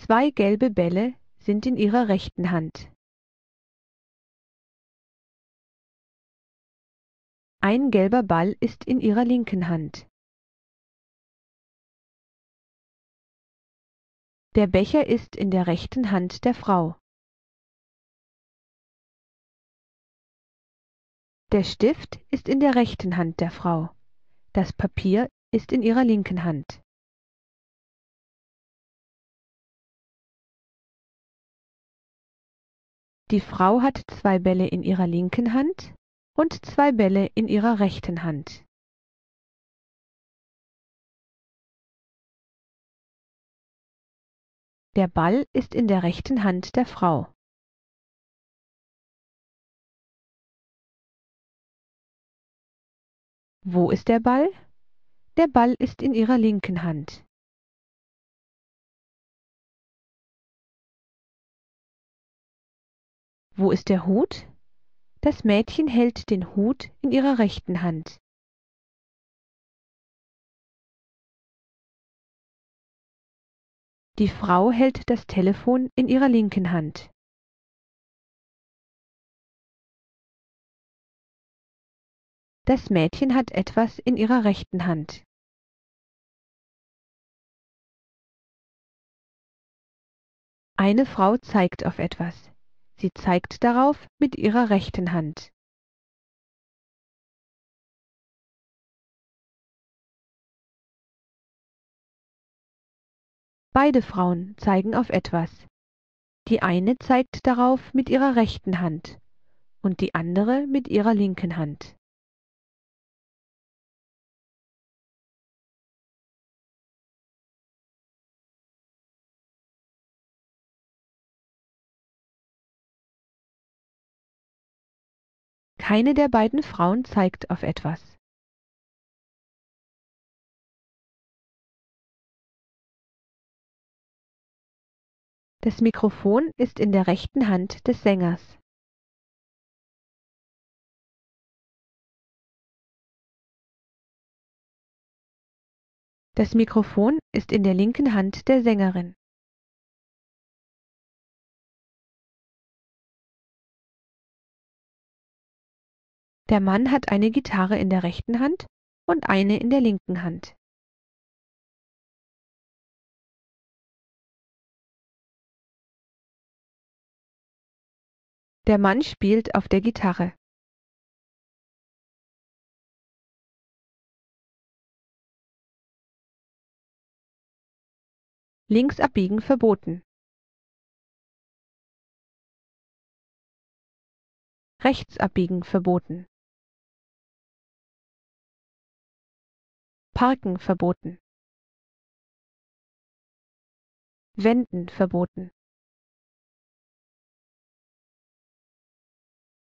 2 gelbe Bälle sind in ihrer rechten Hand. Ein gelber Ball ist in ihrer linken Hand. Der Becher ist in der rechten Hand der Frau. Der Stift ist in der rechten Hand der Frau. Das Papier ist in ihrer linken Hand. Die Frau hat 2 Bälle in ihrer linken Hand und 2 Bälle in ihrer rechten Hand. Der Ball ist in der rechten Hand der Frau. Wo ist der Ball? Der Ball ist in ihrer linken Hand. Wo ist der Hut? Das Mädchen hält den Hut in ihrer rechten Hand. Die Frau hält das Telefon in ihrer linken Hand. Das Mädchen hat etwas in ihrer rechten Hand. Eine Frau zeigt auf etwas. Sie zeigt darauf mit ihrer rechten Hand. Beide Frauen zeigen auf etwas. Die eine zeigt darauf mit ihrer rechten Hand und die andere mit ihrer linken Hand. Keine der beiden Frauen zeigt auf etwas. Das Mikrofon ist in der rechten Hand des Sängers. Das Mikrofon ist in der linken Hand der Sängerin. Der Mann hat eine Gitarre in der rechten Hand und eine in der linken Hand. Der Mann spielt auf der Gitarre. Links abbiegen verboten. Rechts abbiegen verboten. Parken verboten. Wenden verboten.